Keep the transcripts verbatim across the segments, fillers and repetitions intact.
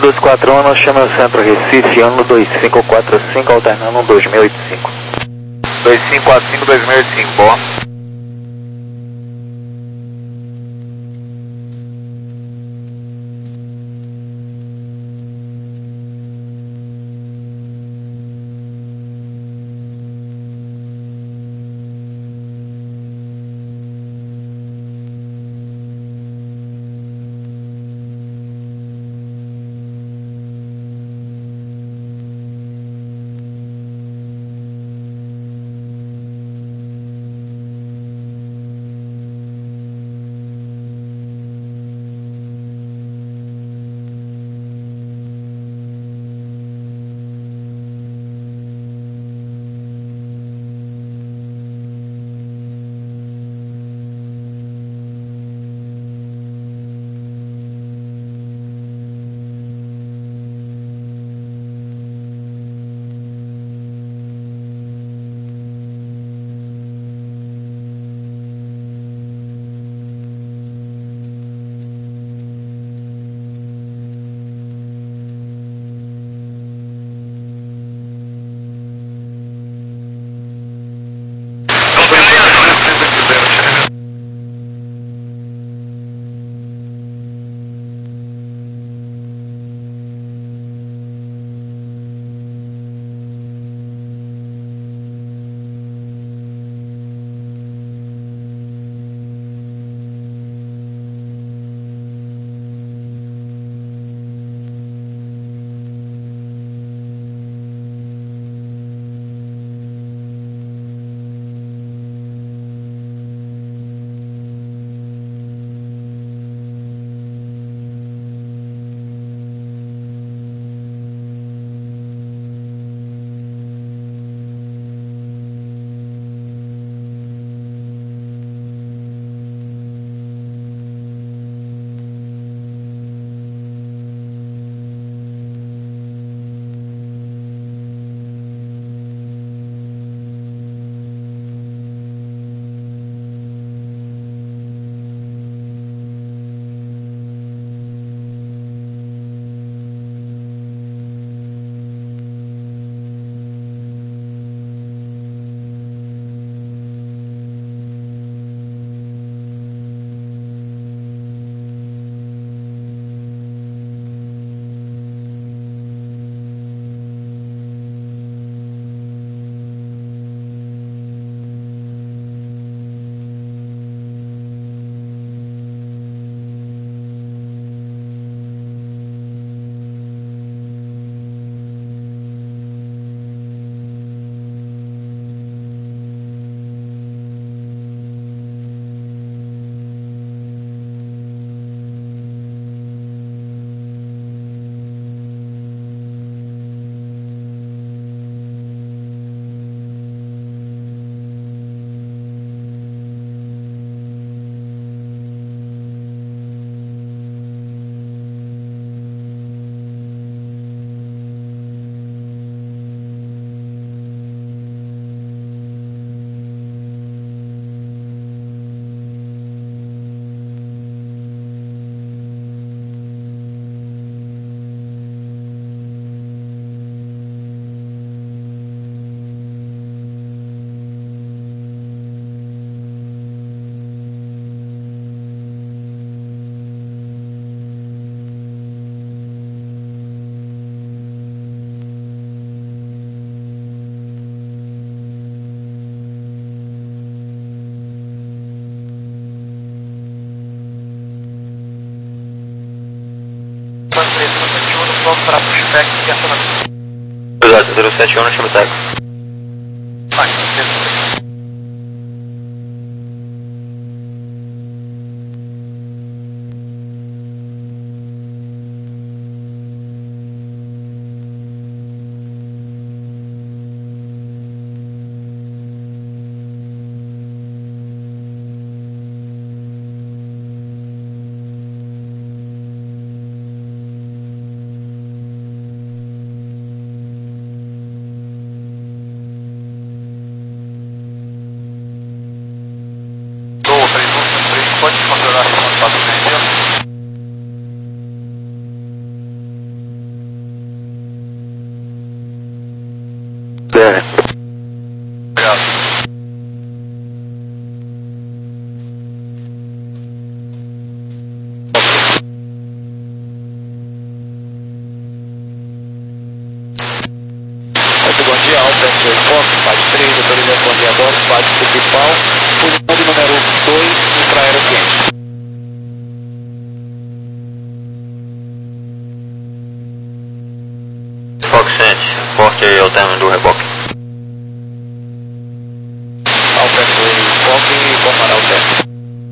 dois quatro um, chama o Centro Recife, ano dois cinco quatro cinco, alternando dois mil e oitenta e cinco. dois cinco quatro cinco, dois mil e oitenta e cinco, boa. Para pushback e acionamento. Exato, zero sete um, chama o táxi. Vai, beleza. R. Obrigado. Bom dia, Alfa S oito Fox, Pad três, autorizando bom dia a bordo, Pad principal, posição de número dois, infraero quente. Fox sete, forte aí ao término do reboque. Alfa S oito Fox, informará o término.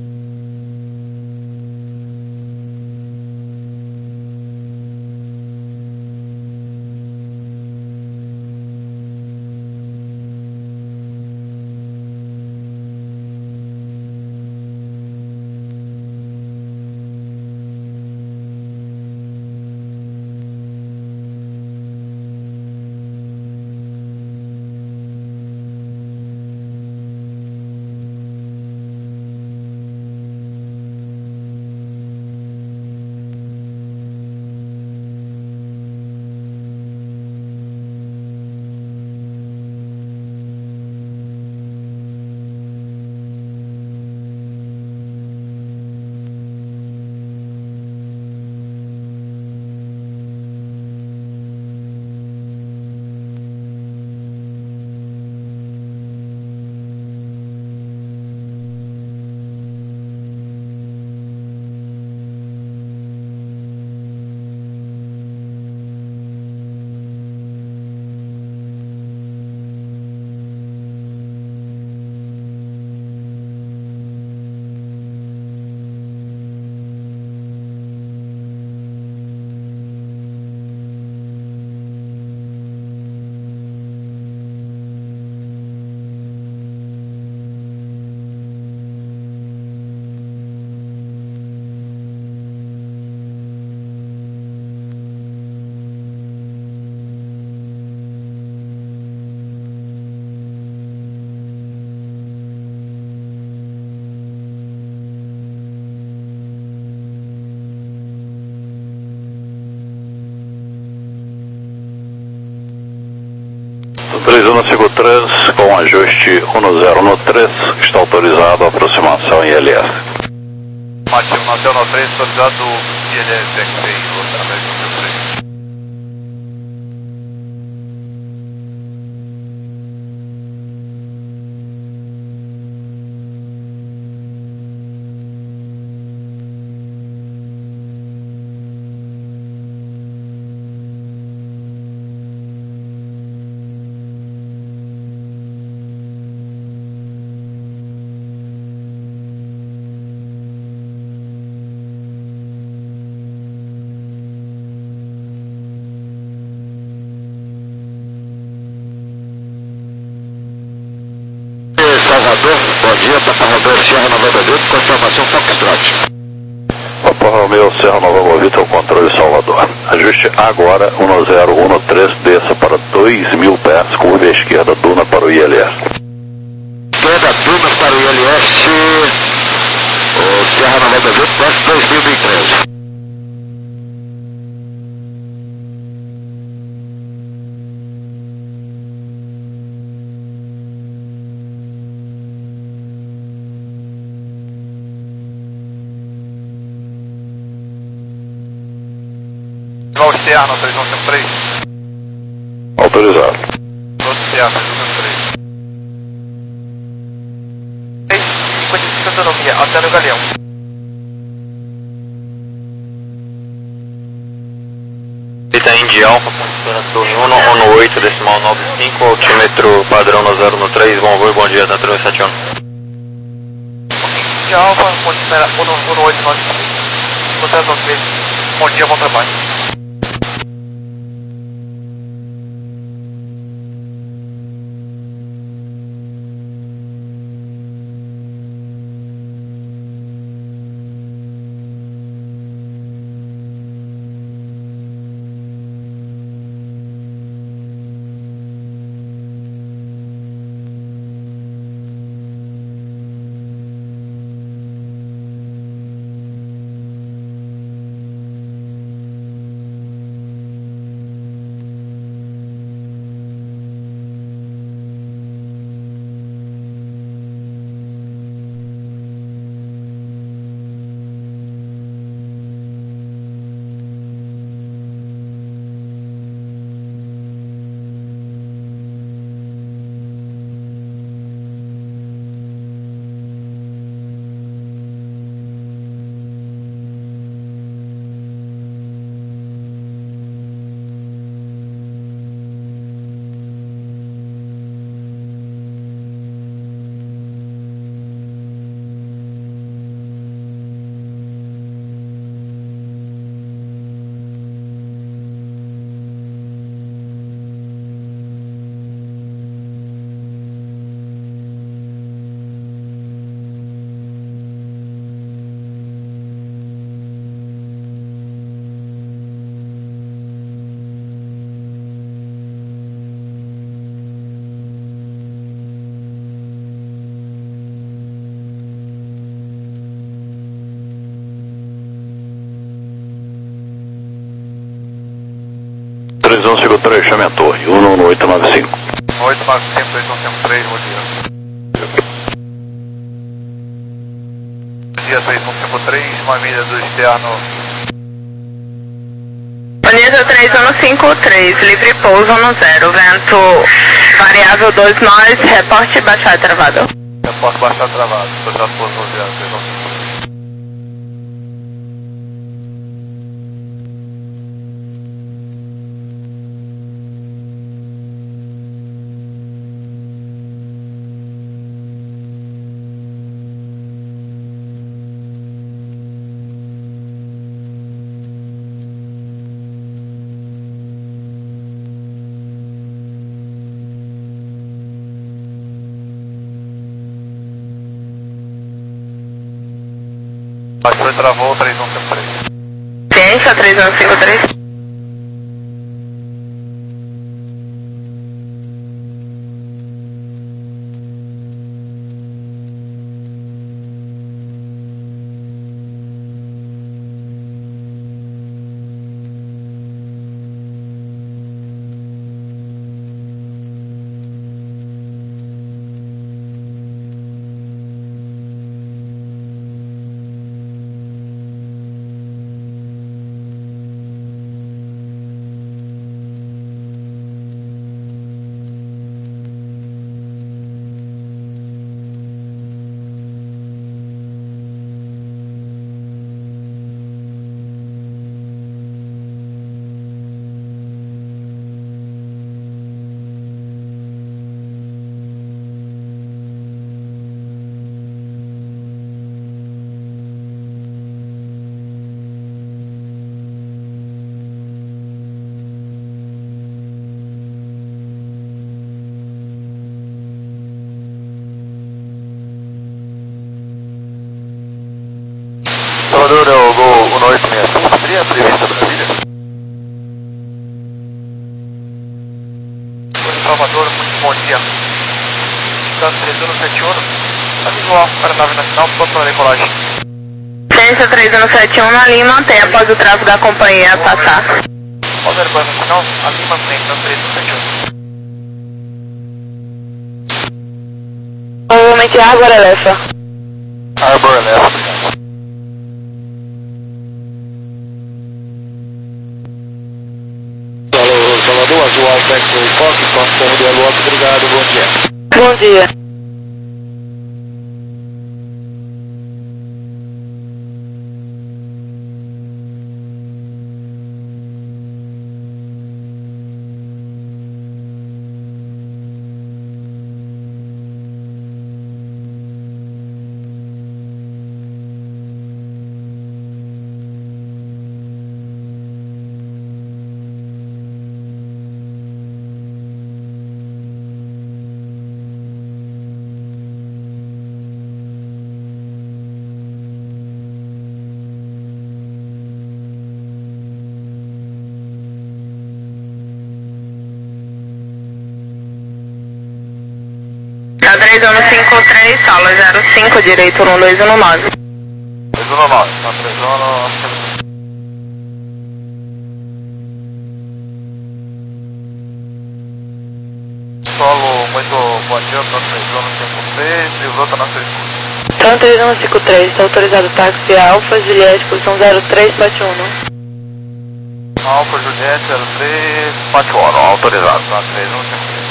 três um cinco três com ajuste um zero um três, está autorizado a aproximação I L S. Mate um nove zero três, autorizado I L S X seis, através do seu três. Salvador, bom dia, Papa Romeu, Sierra November Vitor, confirmação Foxtrot. Papa Romeu, Serra Nova Vitor, controle Salvador. Ajuste agora um zero um três, desça para dois mil pés, curva à esquerda, duna para o I L S. Esquerda, duna para o I L S, o Sierra November Vitor, dois mil e treze. Igual externo, três um cinco três. Autorizado. Igual externo, três um cinco três. três cinquenta e cinco autonomia, até no Galeão. Eita Indy Alfa, posiciona torre um no oito, decimal nove cinco, altímetro padrão no zero no três, bom voo e bom dia, da três sete um. De Alfa, posiciona um no oito nove cinco. Bom dia, bom trabalho. um cinco três, chame a torre, um um oito nove cinco. oito nove cinco, três um cinco três, bom dia. Bom dia, três um cinco três, uma milha do externo. Bom dia, três um cinco três, livre pouso no zero, vento variável dois nós, reporte baixar travado. Reporte baixar travado, projeto pouso no zero, três um cinco três. Baixou e travou, três um cinco três. Ciência, três um cinco três. Salvador, é o Gol um oito seis cinco, seria prevista Brasília? Salvador, muito bom dia. Estado três um sete um, tá visual para a nave nacional, próxima decolagem. Ciência, três um sete um na linha, mantém após o tráfego da companhia passar. Após o aeroporto nacional, a linha mantém, então três um sete um. Movimento de Arbor Elefa. Arbor Elefa, obrigado. Salvador, Azul Alfa X-Ray Fox, Fox modelo alto, obrigado, bom dia. Bom dia. três um cinco três, sala zero cinco, direito um dois um nove. três um nove, tá três um. Solo, muito bom dia, tá três um cinco três, livrou, tá na sua escuta. Então três um cinco três, está autorizado táxi Alfa Juliette, posição zero três, bate um. Alfa Juliette zero três, bate um, autorizado, tá três um cinco três.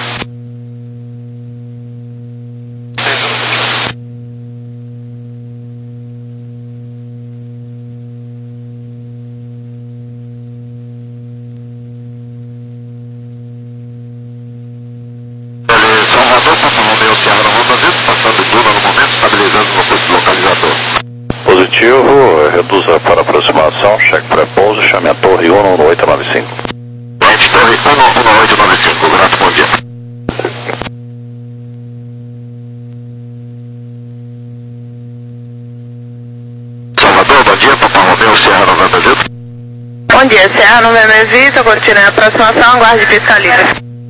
Positivo, reduza para aproximação, cheque pré-pouso, chame a torre um um oito nove cinco. Right, torre um um oito nove cinco, grato, bom dia. Salvador, bom dia, Papa Romeu, Serra noventa Vito. Bom dia, Serra noventa Vito, continue a aproximação, aguarde pista livre.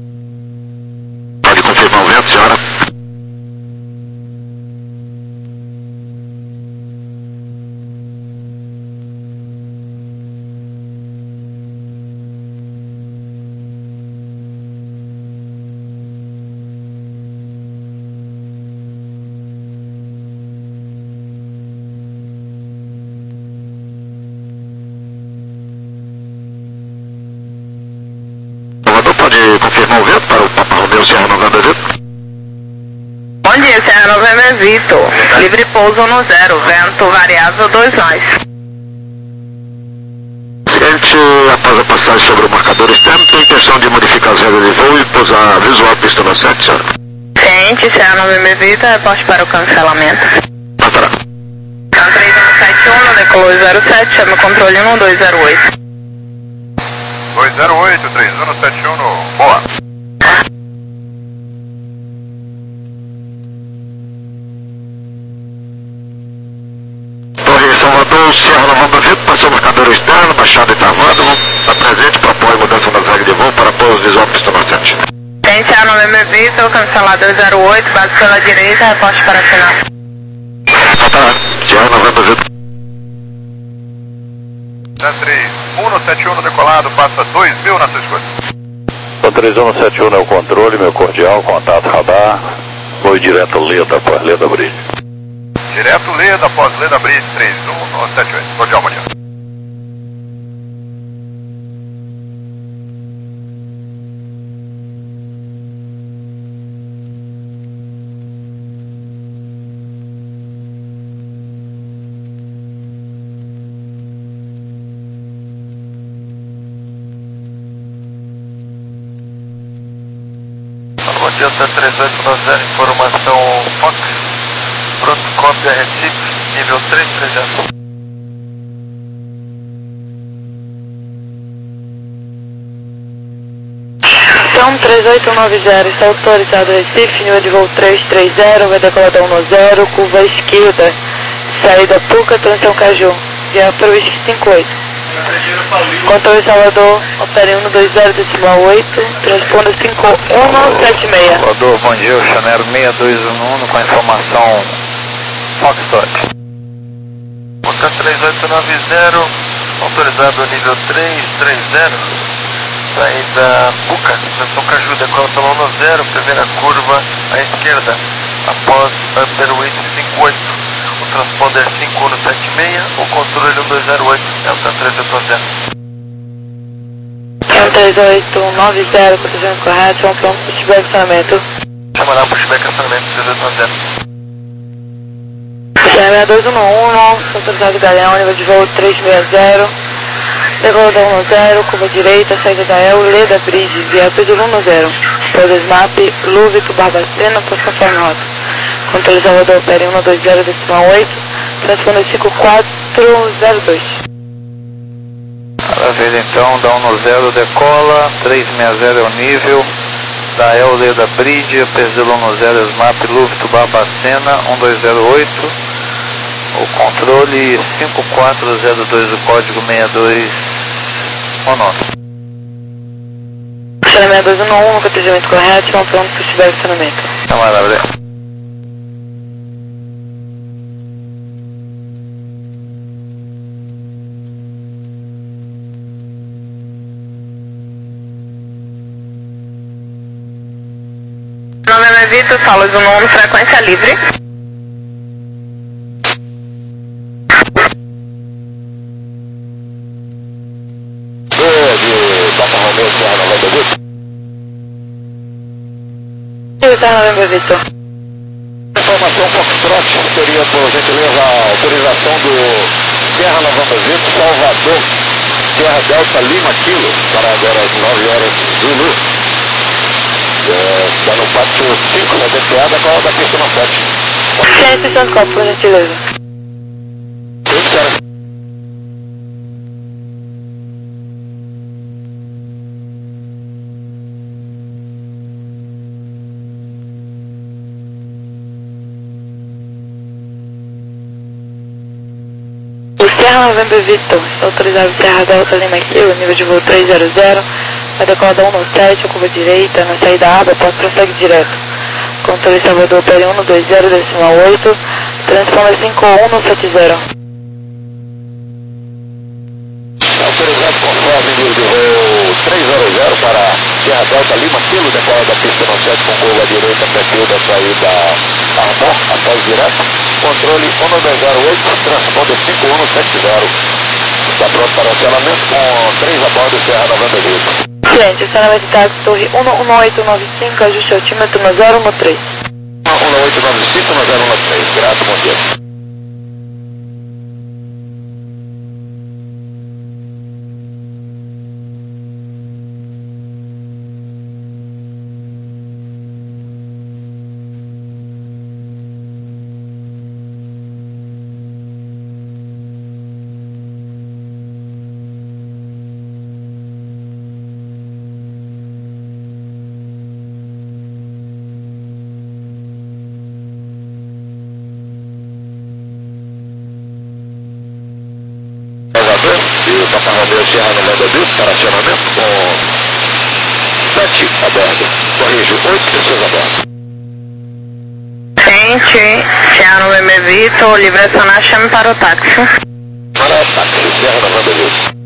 Pode confirmar o vento, senhora? pode confirmar o vento para o Papa Romeu Serra November Vitor? Bom dia, Serra November Vitor. Livre pouso no zero, vento variável dois nós. Cliente, após a passagem sobre o marcador externo, tem intenção de modificar as regras de voo e pousar visual pista na sete, senhora? Ciente, Serra November Vitor, reporte para o cancelamento. Matará. Então três um sete um, decolou zero sete, chama o controle um dois zero oito. dois zero oito, três um sete um, boa. Torre Salvador, Serra November Vitor, passou o marcador externo, baixado e travado, está presente, propõe mudança nas regras de voo para pouso visual pista na sete. Ciente, Serra November Vitor, cancelado dois zero oito, base pela direita, reporte para final. Matará. Serra November Vitor. três um sete um decolado, passa dois mil na sua escolha. três um sete um é o controle, meu cordial, contato radar, voo direto Leda, após Leda Bridge. Direto Leda, após Leda Bridge, três um sete oito. Cordial, bom dia. Bom dia, três oito nove zero, informação Fox, pronto, cópia Recife, nível três três zero. Então três oito nove zero, está autorizado Recife, nível de voo três três zero, vai decolar da um zero, curva esquerda, saída Puca, transição Caju, via para o whisky cinco oito. Controle Salvador, opere um dois zero decimal oito, transponda cinco um sete seis. Salvador, bom dia, o Chanero seis dois um um com a informação Foxtrot. Boca três oito nove zero, autorizado nível três três zero, saída Puca, transição Caju, decola pelo um zero, primeira curva à esquerda, após Underweight cinco oito. O transponder cinco um sete seis, o controle um dois zero oito, Delta três oito zero. um três oito nove zero, cortejamento correto, vamos para um pushback acionamento. Chamará pushback acionamento três oito zero. seis dois um um, autorizado Galeão, nível de voo três seis zero, decola da um zero, curva direita, saída da El, Leda Bridge, via Pedro um zero, pelo Smap, Lúvico, Barbacena, posto conforme rota. Controle Salvador, opere um dois zero decimal oito, transponder cinco quatro zero dois. Maravilha, então, da um zero decola, três seis zero é o nível, da El Leda Bridge, Pedro um zero, Smap, Lúvico, Barbacena, um dois zero oito, o controle cinco quatro zero dois, o código seis dois um nove. seis dois um um, cortejamento correto, vamos para um pushback acionamento. Tá maravilha. November Vitor, solos um um, frequência livre. Papa Romeu Serra November Vitor. Serra November Vitor. Informação Foxtrot, seria por gentileza a autorização do Serra November Vitor, Salvador, Serra Delta Lima Kilo, para agora às nove horas Zulu. Está no pátio cinco da D P A, da qual da pista no sete. Sem estação de copo, por gentileza. Sim, senhora. O Serra November Vitor, está autorizado Serra Delta Lima Kilo, nível de voo três zero zero, vai decolar da um sete, curva direita, na saída aba, pode prossegue direto. Controle Salvador, opere um dois zero decimal oito, transponder cinco um sete zero. Autorizado conforme nível de voo três zero zero para Serra Delta Lima Kilo, decola da pista no sete com curva direita, perfil da saída Arbor, após direto. Controle um dois zero oito, transponder cinco um sete zero. Está pronto para acionamento com três a bordo, Serra noventa e oito. Gente, acionamento de táxi, torre um um oito nove cinco, ajuste altímetro no zero um três. um um oito nove cinco no zero um três, grato, bom dia. E o Papa Romeo Serra noventa e oito para acionamento com sete a bordo. Corrijo, oito pessoas a bordo. Gente, Tiano M Vitor, livre acionar, chame para o táxi. Para o táxi, Serra noventa e oito.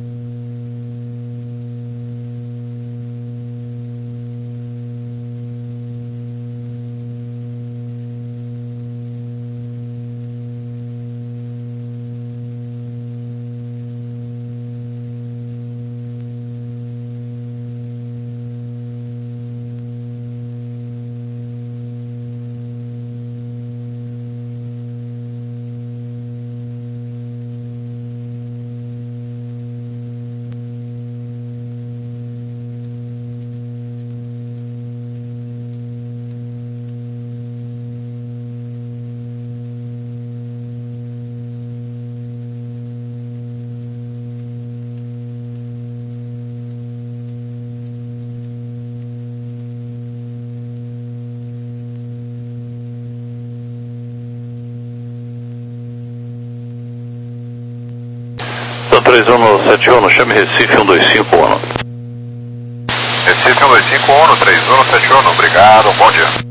três um sete um, chame Recife um dois cinco um. Recife um dois cinco um, três um sete um, obrigado, bom dia.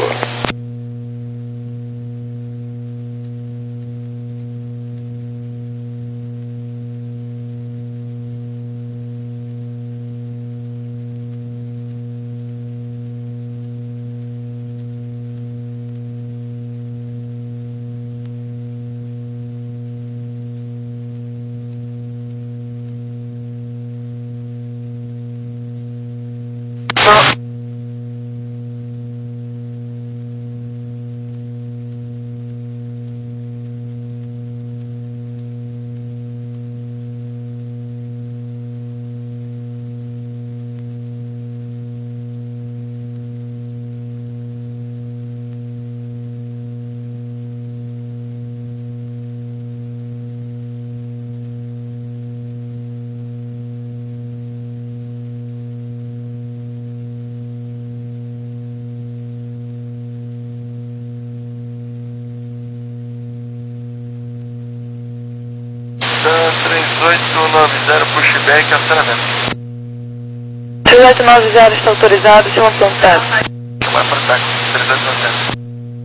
três oito nove zero, pushback, acionamento. três oito nove zero está autorizado, chama para um táxi. Chama para o táxi, três oito nove zero.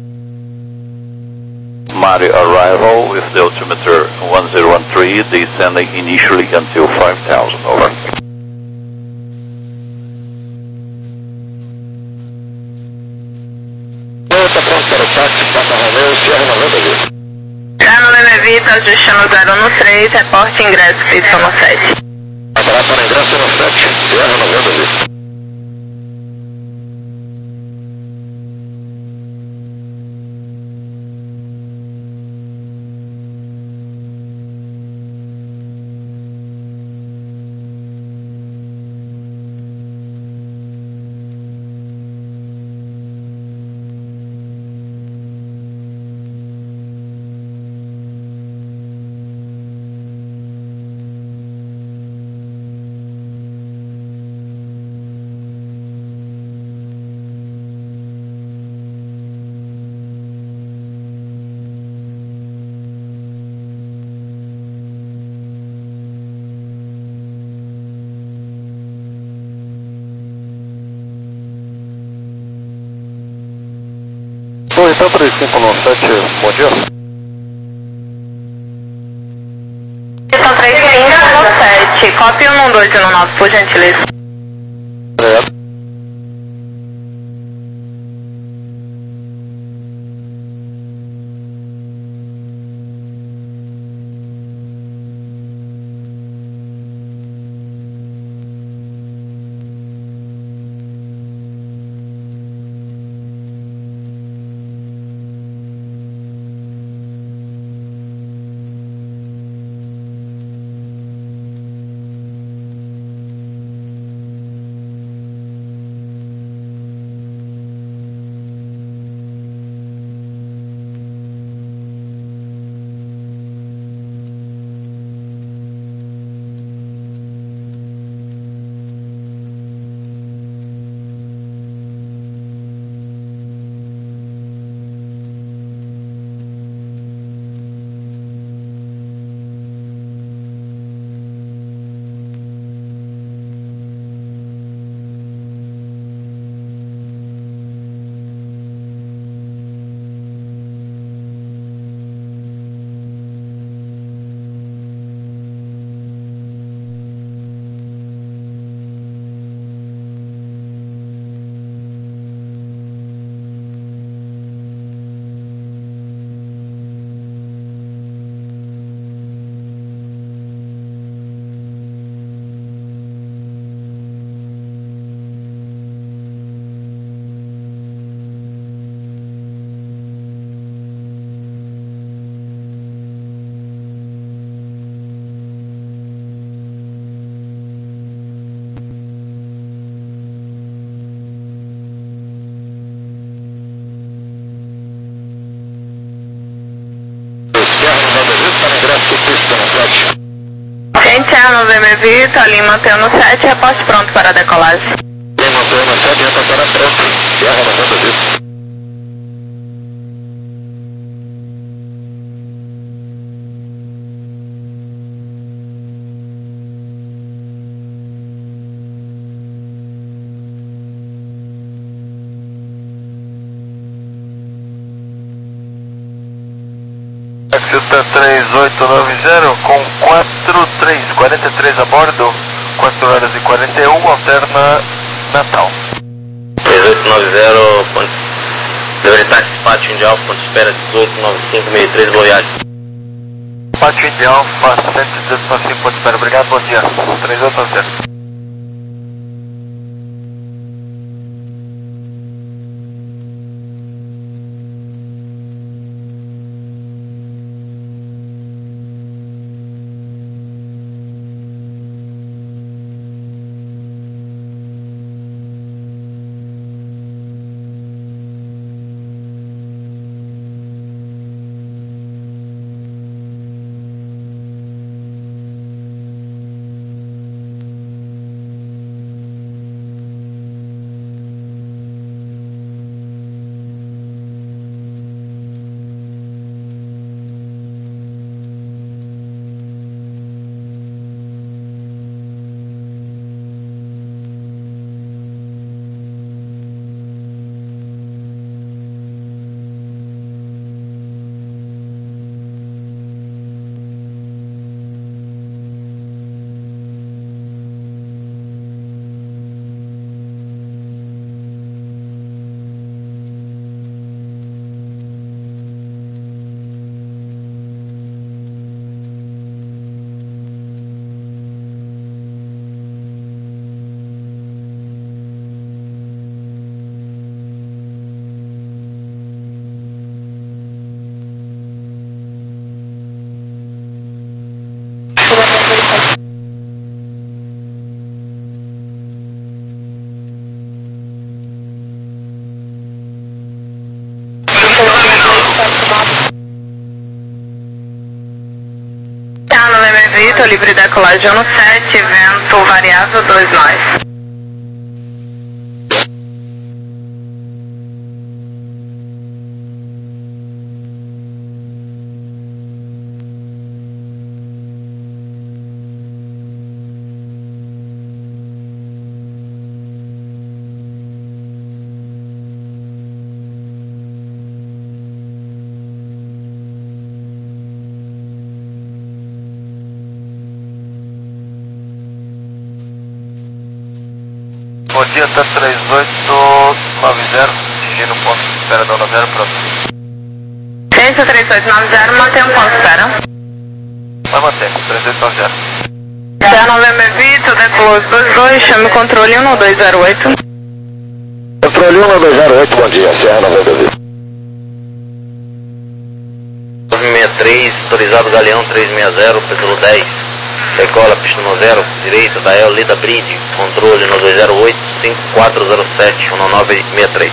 Mari arrival with the altimeter one zero one three, descending initially until five thousand, over. Está pronto para o táxi, Papa Romeo, Serra noventa e oito. Tiano M Vitor, ajuste no zero um três, reporte ingresso, pista no sete. Aparato para ingresso no sete, Serra noventa e oito. Então, três cinco nove sete, bom dia. São três cinco nove sete, cópia um um dois um nove, por gentileza. É. Vitor, Lima Teno sete, reposte pronto para a decolagem. Lima Teno sete, reportará pronto. Sierra November Vitor. Exeter três oito nove zero com quatro três, quarenta e três a bordo, quatro horas e quarenta e um, alterna Natal. três oito nove zero, deveria estar despatch India Alpha, ponto de espera dezoito nove cinco seis três, boa viagem. Despatch India Alpha, cento e dezoito nove cinco, ponto de espera, obrigado, bom dia. três oito nove zero. November Vitor, livre decolagem no sete, vento variável dois nós. Bom dia, tá três oito nove zero, atingindo o ponto de espera da zero, pronto. Ciência três oito nove zero, mantém um ponto de espera. Vai manter, três oito nove zero. Sierra November Vitor, decolou dois dois, chame o controle um dois zero oito. Controle um dois zero oito, bom dia, Sierra November Vitor. nove seis três, autorizado Galeão três seis zero, pelo dez. Decola, pista no zero, direita, da El, Lida Bridge, controle no dois zero oito, cinco quatro zero sete, um nove seis três.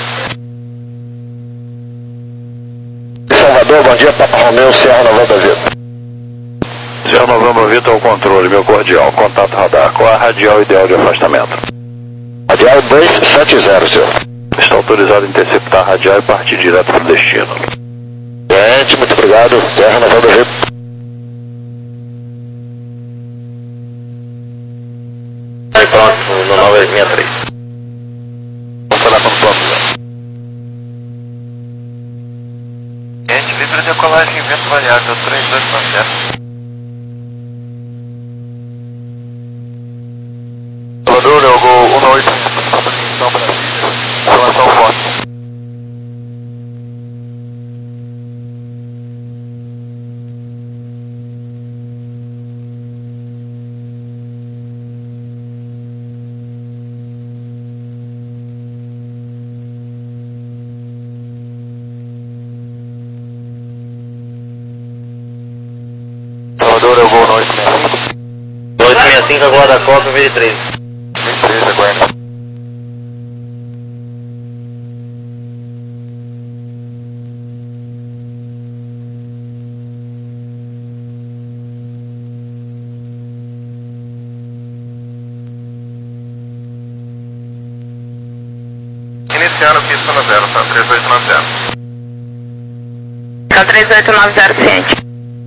Salvador, bom dia, Papa Romeu, Sierra November Vitor. Sierra November Vitor ao controle, meu cordial, contato radar. Qual é a radial ideal de afastamento? Radial dois sete zero, senhor. Está autorizado a interceptar a radial e partir direto para o destino. Gente, muito obrigado, Sierra November Vitor. Pronto, no nove seis três. Vamos falar com o próximo. Gente, livre decolagem, vento variável três oito nove zero. Salvador, eu vou um oito então Brasília, informação forte. Salvador, eu vou no oito seis cinco. oito seis cinco, aguarda a Copa, vinte e três. vinte e três, aguarda. Cassiano, pista no zero, tá? três oito nove zero. Tá três oito nove zero, ciente.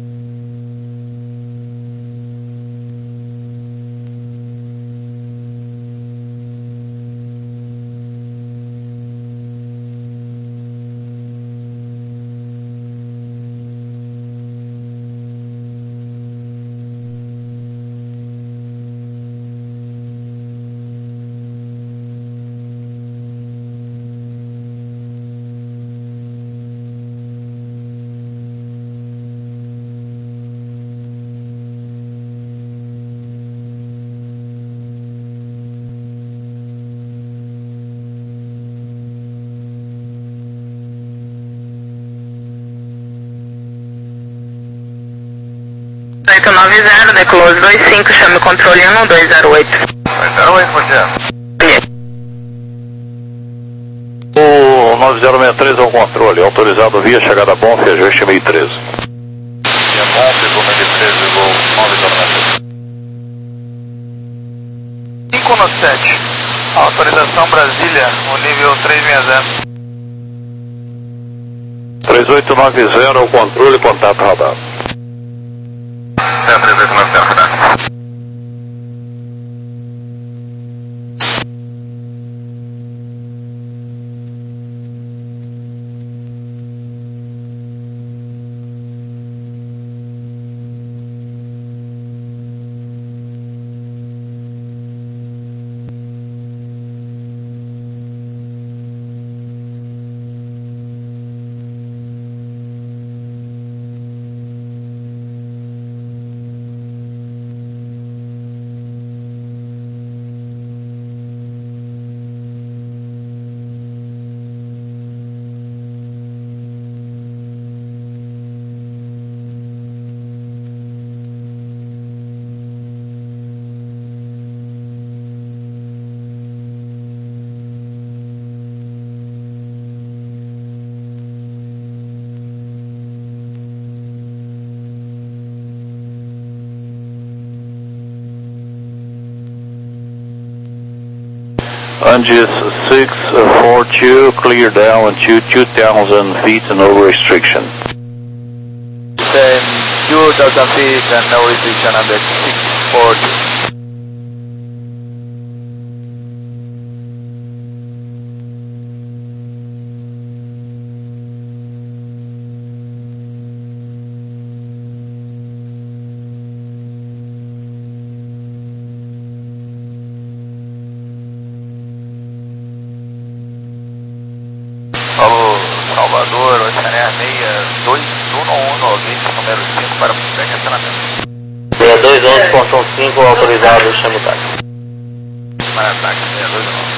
oito nove zero, The Close dois cinco, chame o controle um dois zero oito. dois zero oito, bom dia. O nove zero seis três ao controle, autorizado via chegada Bonf, ajuste meio treze. Via Bonf, meio treze, voo nove zero seis três. cinco no sete, autorização Brasília, o nível três seis zero. três oito nove zero ao controle, contato radar. É, três oito nove zero, radar. Angis six four two, clear down to two thousand feet, no restriction. Then two thousand feet and no restriction on the six four two. Salvador, Oceaneia seis dois um um, gate número cinco para estacionamento. seis dois um ponto cinco, autorizado, chama o táxi. Para táxi, seis dois um.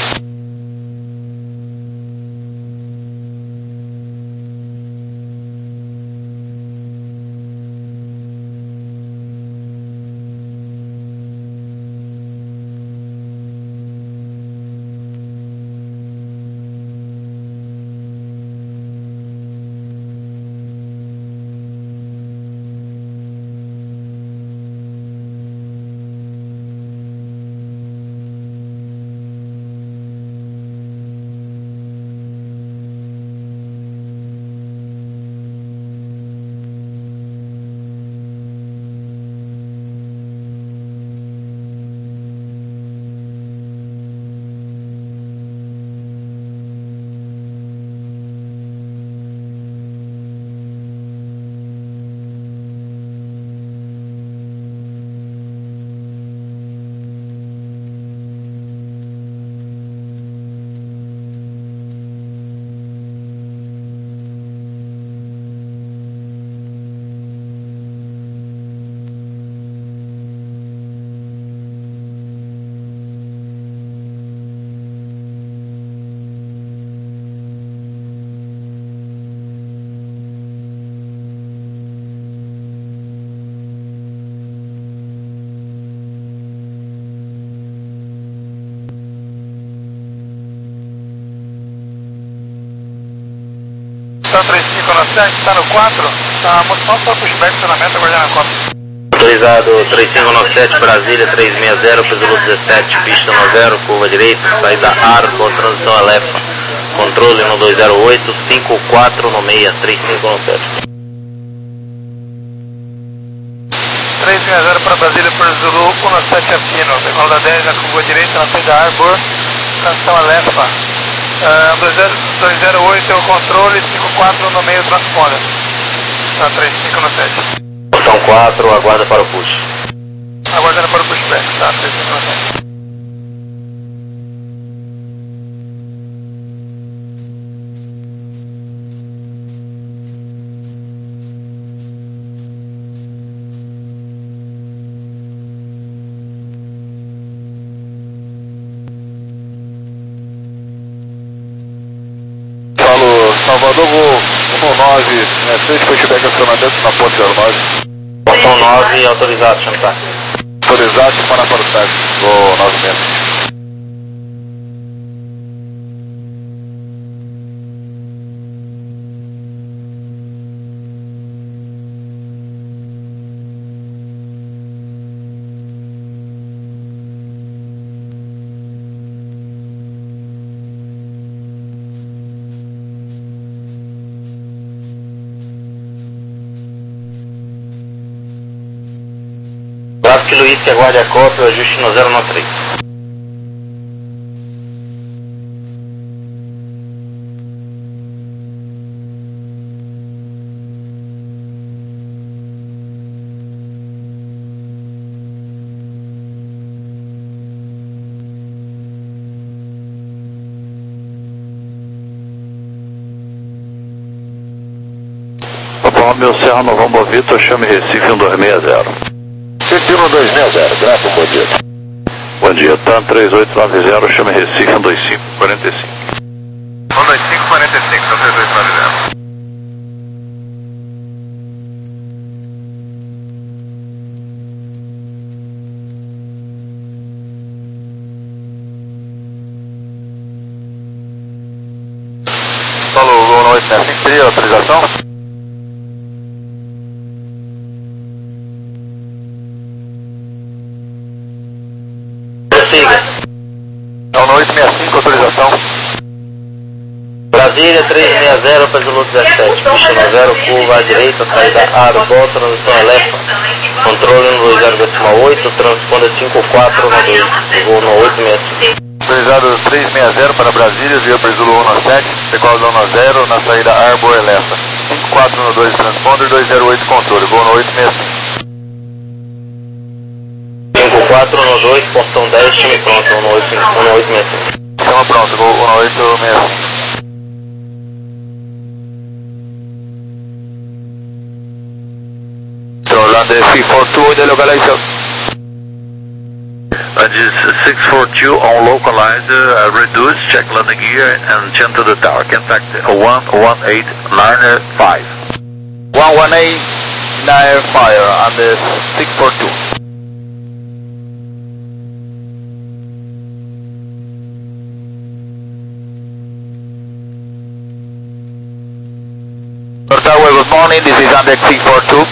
Está três cinco no sete, está no quatro, está mostrando para o pushback, estacionamento, aguardando a Copa. Autorizado três cinco nove sete, Brasília três seis zero, peso dezessete, pista no zero, curva direita, saída ar, com transição Elefa, controle no dois zero oito, cinco quatro no seis, três cinco no sete. três seis zero para Brasília por Zulu, um sete Aquino, decola da dez na curva direita na saída Arbor, transição Alefa. Uh, dois zero oito é o controle, cinco quatro no meio transponder. Tá, três cinco no sete. Portão quatro, aguarda para o push. Aguardando para o pushback, tá, três cinco no sete. Salvador, voo um nove, né, seis, pushback acionamento na ponte zero nove. Portão nove, autorizado, chama táxi. Autorizado, para para o táxi, voo nove metros. Traffic Luiz, que aguarde a cópia, o ajuste no zero nove três. Romeo Serra November Vitor, chame Recife um dois seis zero. Recife um dois seis zero, grato, bom dia. Bom dia, TAM três oito nove zero, chame Recife um dois cinco quatro cinco. um dois cinco quatro cinco, TAM três oito nove zero. Falou, Gol oito seis cinco, teria autorização? Prossiga. Gol oito seis cinco, autorização. Brasília três seis zero, Peso dezessete, pista no zero, curva à direita, saída Arbor, transição Alefa. Controle no dois zero oito, transponder cinco quatro no dois, voo no oito seis cinco. Autorizado três seis zero para Brasília, via para Zulu um sete, decola um zero, na saída Arbor Elefa. cinco quatro no dois, transponder, dois zero oito controle, voo no oito seis cinco. cinco quatro no dois, portão dez, time pronto, no oito seis cinco. Chama pronto, voo um oito seis cinco. Orlando six four two, the localization. That is six four two on localizer, uh, reduce, check landing gear and turn to the tower. Contact one one eight nine five. one one eight nine fire on the six four two. Tower, good morning, this is Andex six four two.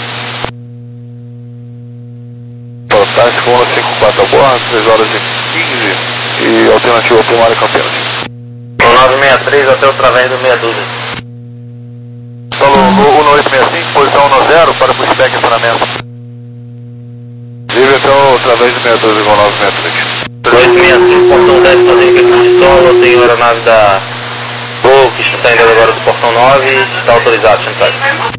Tático um cinco quatro a bordo, três horas e quinze e alternativa primária Campinas. nove seis três até o través do meia dúzia. Solo um oito seis cinco, posição um zero para pushback acionamento. Livre até o través do meia dúzia com nove seis três. oito seis cinco, portão dez, fazendo questão de solo, tem a aeronave da Gol, que está indo agora do portão nove, está autorizado, Chantal.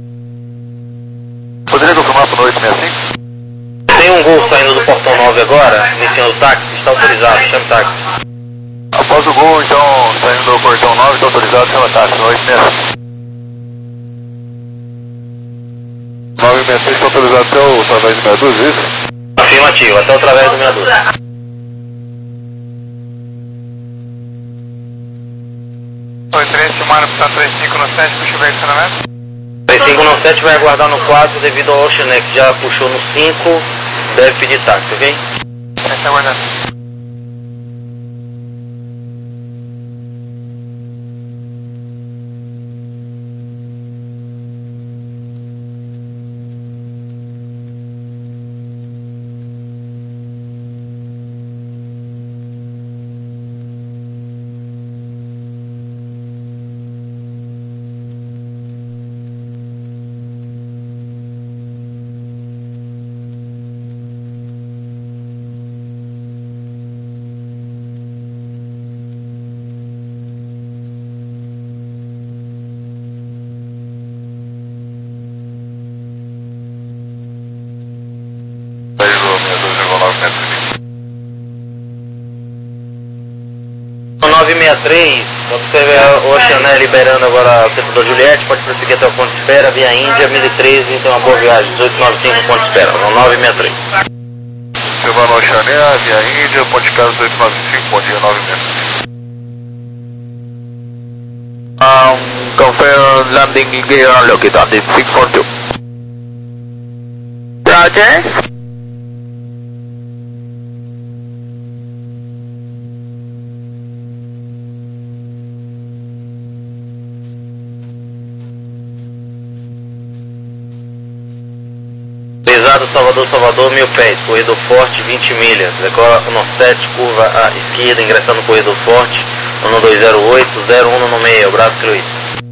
Poderia confirmar para o oito seis cinco? Tem um Gol saindo do portão nove agora, iniciando o táxi, está autorizado, chama táxi. Após o Gol, então, saindo do portão nove, está autorizado, chama táxi, no oito seis cinco. nove seis seis está autorizado até o através do meia dúzia, isso? Afirmativo, até o través do meia dúzia. Oi, três, Silmar, portão três cinco no sete, puxa o veio acionamento. três cinco no sete vai aguardar no quatro devido ao Oceanex, já puxou no cinco, deve pedir táxi, ok? Está aguardando. nove seis três, quando você vê o Oceané liberando agora o tempo da Juliette, pode prosseguir até o ponto de espera, via Índia, mil e treze, então uma boa viagem, dezoito nove cinco, ponto de espera, nove seis três. Silvano Oceané, via Índia, ponto de casa dezoito nove cinco, bom dia, nove seis três. Um, confirm landing gear unlocked on the six four two. Roger. Pesado Salvador, Salvador, mil pés, corredor forte, vinte milhas, decola no sete, curva à esquerda, ingressando no corredor forte, ano dois zero oito, zero um no meio, abraço, Luiz.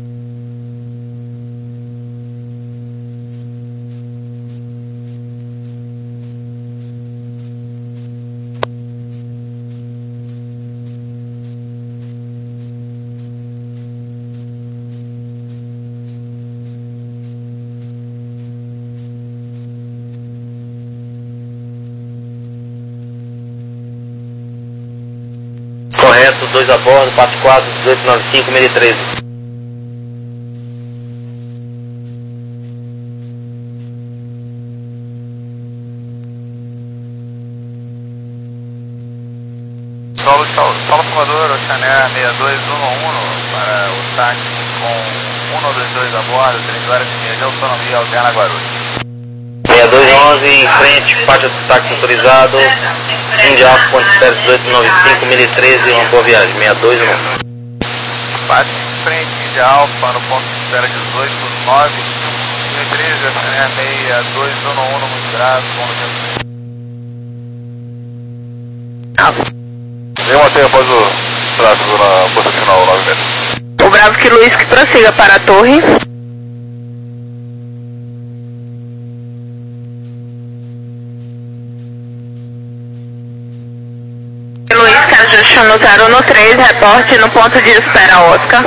Correto, dois a bordo, passo quatro, dezoito nove cinco, mil e treze. Solo, solo, solo Salvador, Oceané seis dois um um para o táxi com um dois dois a bordo, três horas e meia de autonomia, Alterna Guarulhos. seis dois onze, em frente, pátio do táxi autorizado, Índia Alfa, ponto de espera dezoito nove cinco, mil e treze, uma boa viagem, seis dois onze. Pátio em frente, Índia Alfa, no ponto de espera dezoito nove, mil e treze, Oceané seis dois um um, muito grave, bom dia. Vem manter após o tráfego na posta final, nove metros. O Bravo que Luiz que prossiga para a torre. Luiz que ajuste no zero um três, reporte no ponto de espera Oscar.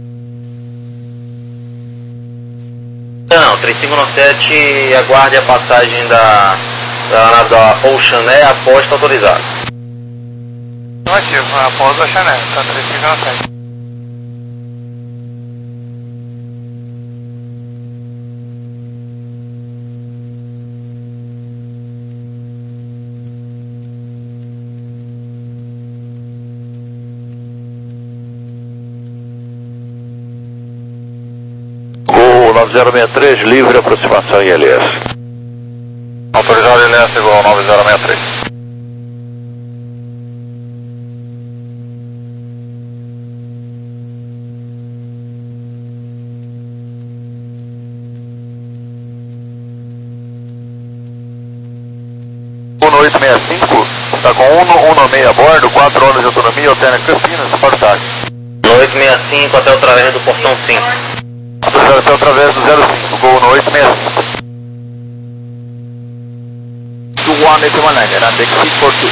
Não, três cinco nove sete, aguarde a passagem da, da nave da Oceané, aposta autorizada. Ativo, após o Oceané, tá três cinco nove sete. O nove zero seis três, livre aproximação I L S. Autorizado I L S igual nove zero seis três. um oito seis cinco, está com um um seis a bordo, quatro horas de autonomia, alterna Campinas, para o táxi. oito seis cinco até o través do portão cinco. Autorizado até através do zero cinco, Gol no oito seis cinco. two one eight one nine, and six four two.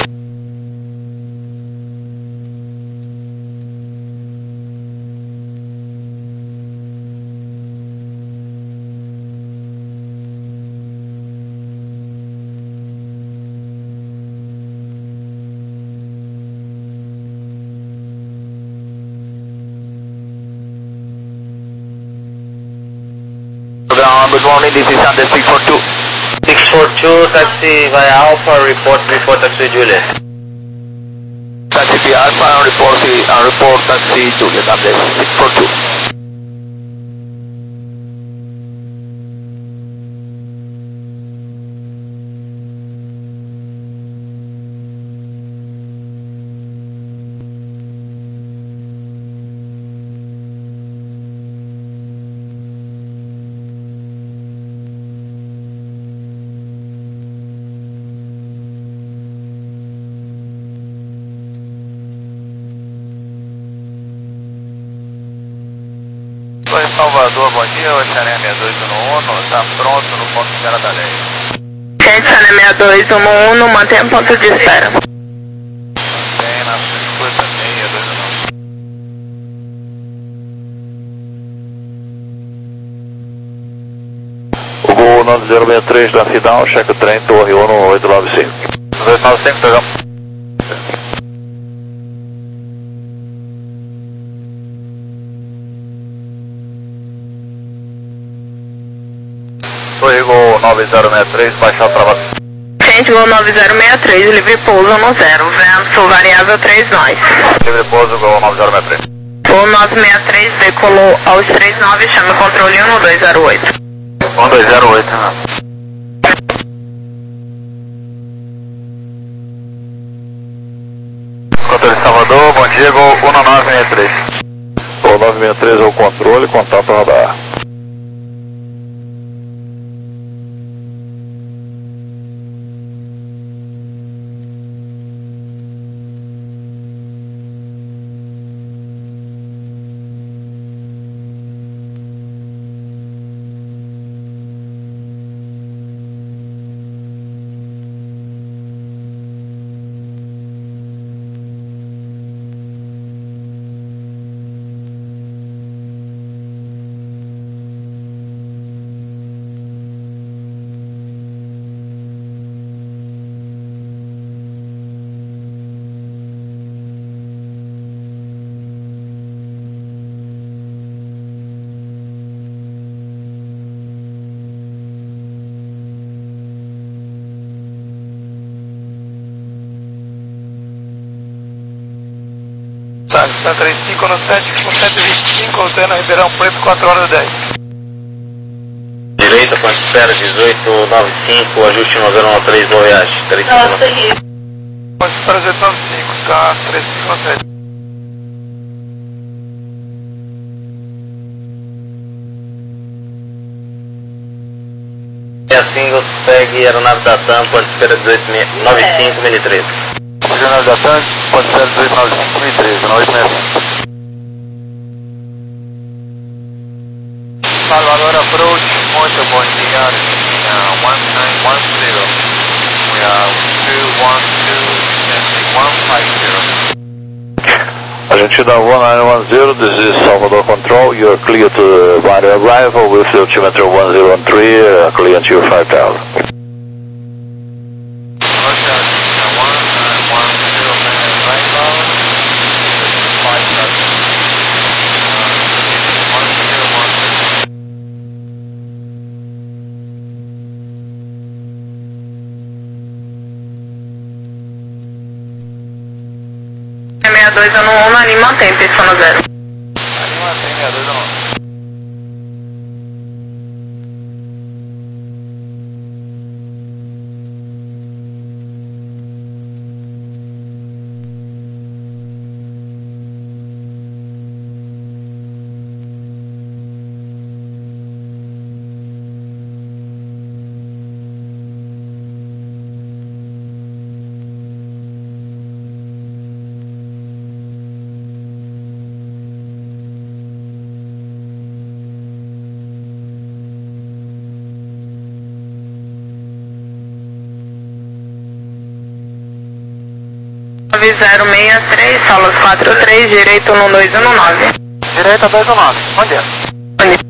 Good morning, this is Under six four two. six four two, taxi via Alpha, report, report taxi Juliet. Taxi P Alpha and report, and report taxi Juliet, Under six four two. Torre Salvador, bom dia, Oceané seis dois um um, está pronto no ponto de espera da lei. Gente, seis dois um um, mantenha o ponto de espera. Tem na coisa seis dois um um. O Gol nove zero seis três da Final, checa o trem, Torre um oito nove cinco. oito nove cinco, pegamos. Eagle nove zero seis três, baixar travado. Ciente Gol nove zero seis três, livre pouso no zero, vento variável três nós. Livre pouso, Gol nove zero seis três. Gol nove seis três, decolou aos três nove, chama o controle um dois zero oito. um dois zero oito, né? Controle Salvador, bom dia, Gol um nove seis três. Gol nove seis três ao controle, contato radar. Tá trinta e cinco no sete, com cento e vinte e cinco, alterna Ribeirão Preto, quatro horas e dez. Direita, ponte espera, dezoito noventa e cinco, ajuste nove zero um três, boa viagem. trinta e cinco no sete. Ponte espera dezoito noventa e cinco, tá trinta e cinco no sete. É assim, você segue aeronave da TAM, ponte espera dezoito noventa e cinco, mil e treze. Aeronave da TAM, ponte espera dezoito noventa e cinco, mil e treze, nove seis cinco. Salvador approach, muito bom dia, uh, one nine one zero. We are two one two, descending one five zero. Argentina one nine one zero, this is Salvador Control, you are clear to the right arrival with the altimeter one zero one three, uh, clear to your five thousand. sessenta e dois ano um, ali mantém, pista no zero. Ali mantém, sessenta e dois ano um. nove zero seis três, salas quatro três, direito no dois um nove. Direita dois um nove, bom dia. Bom dia.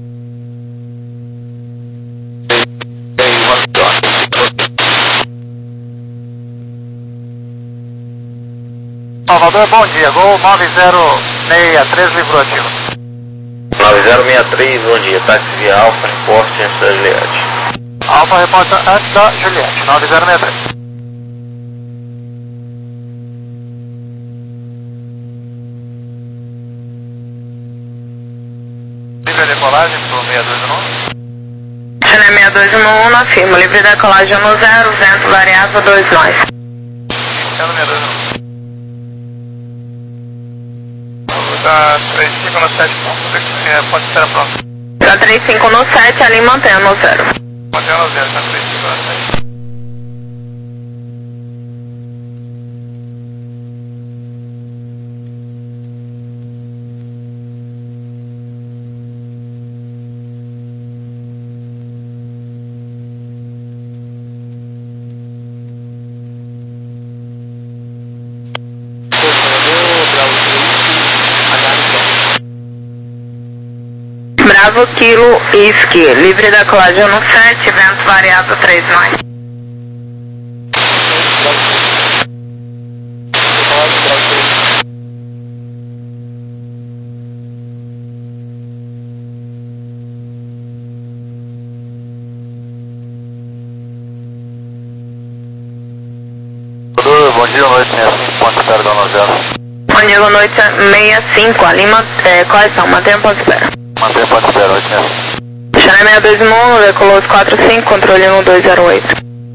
Salvador, bom dia, Gol nove zero seis três, livro ativo. nove zero seis três, bom dia, táxi via Alfa, reporte antes da Juliette. Alfa, reporta antes da Juliette, nove zero seis três. Livre decolagem pro seis dois um um. Chile seis dois um um, na firma, livre decolagem no zero, vento variável dois nós. Chama seis dois um um. Tá trinta e cinco no sete, pode esperar pronto. Tá trinta e cinco no sete, ali mantém no zero. Mantém no zero, tá trinta e cinco no sete. Bravo Kilo Whisky, livre da colagem no sete, vento variável três nós. Brasil, noite sessenta e cinco, ponto espera, Galo zero. Bom dia, noite sessenta e cinco, a Lima, é, correção, mantenha ponto espera. Mantenha ponto espera, noite sessenta e cinco. Channel seis dois um, decolou os quatro cinco, controle um dois zero oito.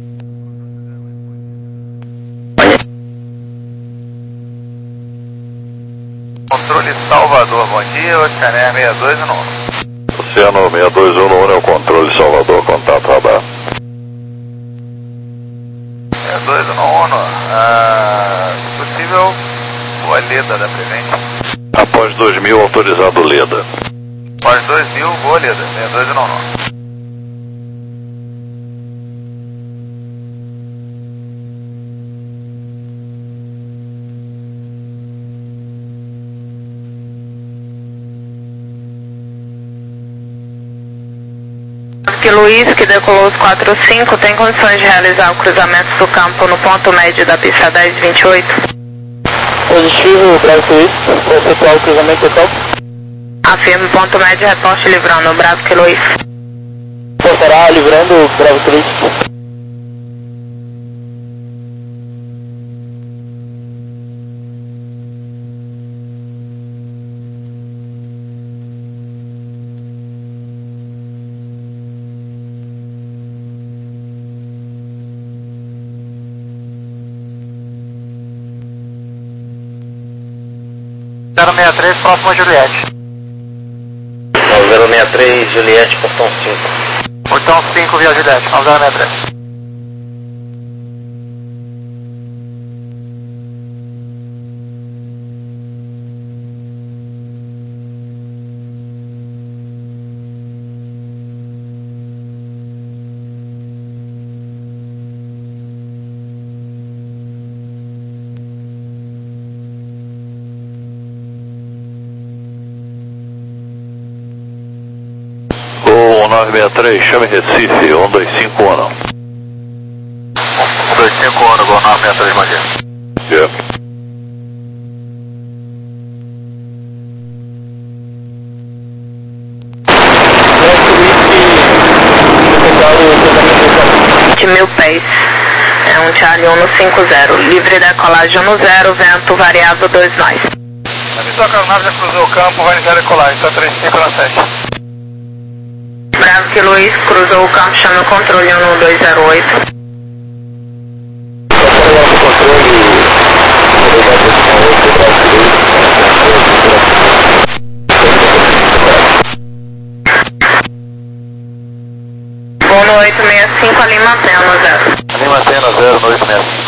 Controle Salvador, bom dia, Oceané seis dois um um. Oceano seis dois um um é o controle Salvador, contato radar. seis dois um um, ah, se possível, boa Leda da Prevent. Após dois mil, autorizado Leda. Após dois mil, boa Leda, seis dois um um. Que Luiz, que decolou os quatro cinco, tem condições de realizar o cruzamento do campo no ponto médio da pista dez vinte e oito? Positivo, Bravo Luiz, efetuar o cruzamento do campo. Afirmo, ponto médio, reporte livrando, Bravo que Luiz. Passará livrando, Bravo que Luiz. zero seis três, próximo a Juliette. zero seis três, Juliette, portão cinco. Portão cinco, via Juliette, nove zero seis três. nove seis três, chame Recife, um dois cinco um. um dois cinco um, Gol nove seis três, bom dia. Yeah. vinte mil pés. É um Charlie um no cinco zero. Livre decolagem um no zero, vento variável dois nós. A Vitória Aeronave já cruzou o campo, vai iniciar a decolagem, está três cinco na sete. Bravo que Luiz, cruzou o campo, chama o controle um dois zero oito. Vou no oito seis cinco, ali mantendo zero. Ali mantendo zero no oito seis cinco.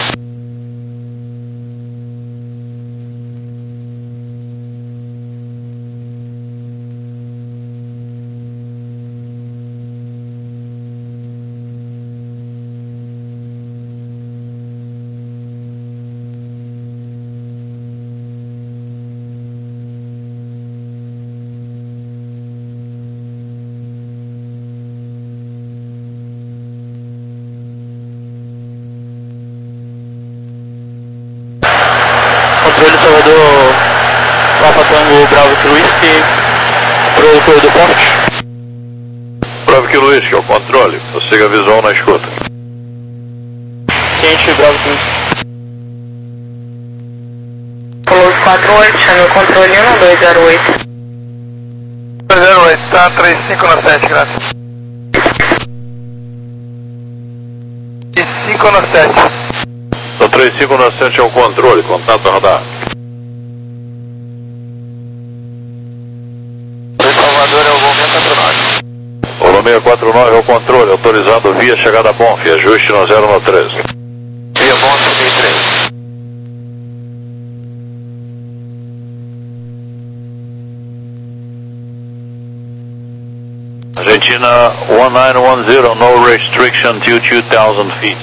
Controle Salvador, Alfa Tango, Bravo que Luiz, que produtor do porte. Bravo que Luiz, que é o controle, prossiga a visual na escuta. Ciente, Bravo que Luiz. Colou os quatro oito, chama o controle um dois zero oito. dois zero oito, tá três cinco na sete, graças. três cinco na sete. Então três cinco na sete é o controle, contato radar. Salvador é o Gol seis quatro nove. Gol seis quatro nove é o controle, autorizado via chegada Bonf, ajuste no zero no treze. Via Bonf trinta e três. Argentina one nine one zero, no restriction till two thousand feet.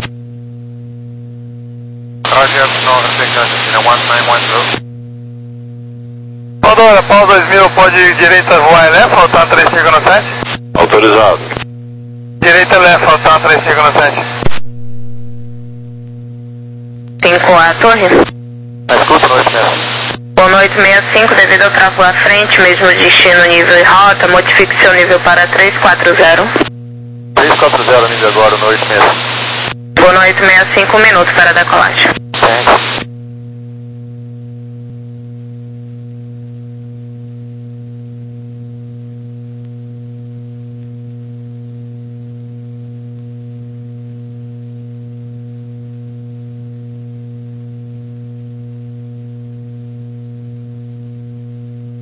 Roger, no restriction, Argentina one nine one zero. Salvador, Apollo dois mil, pode direita voar em left, faltar três cinco na sete. Autorizado. Direita left, faltar três cinco na sete. cinco A, torre. Escuta no oito seis. Boa noite, seis cinco, devido ao travão à frente, mesmo destino, nível e rota, modifique seu nível para três quatro zero. três quatro zero nível agora no oito seis. Boa noite, seis cinco, um minuto para a decolagem. Thanks.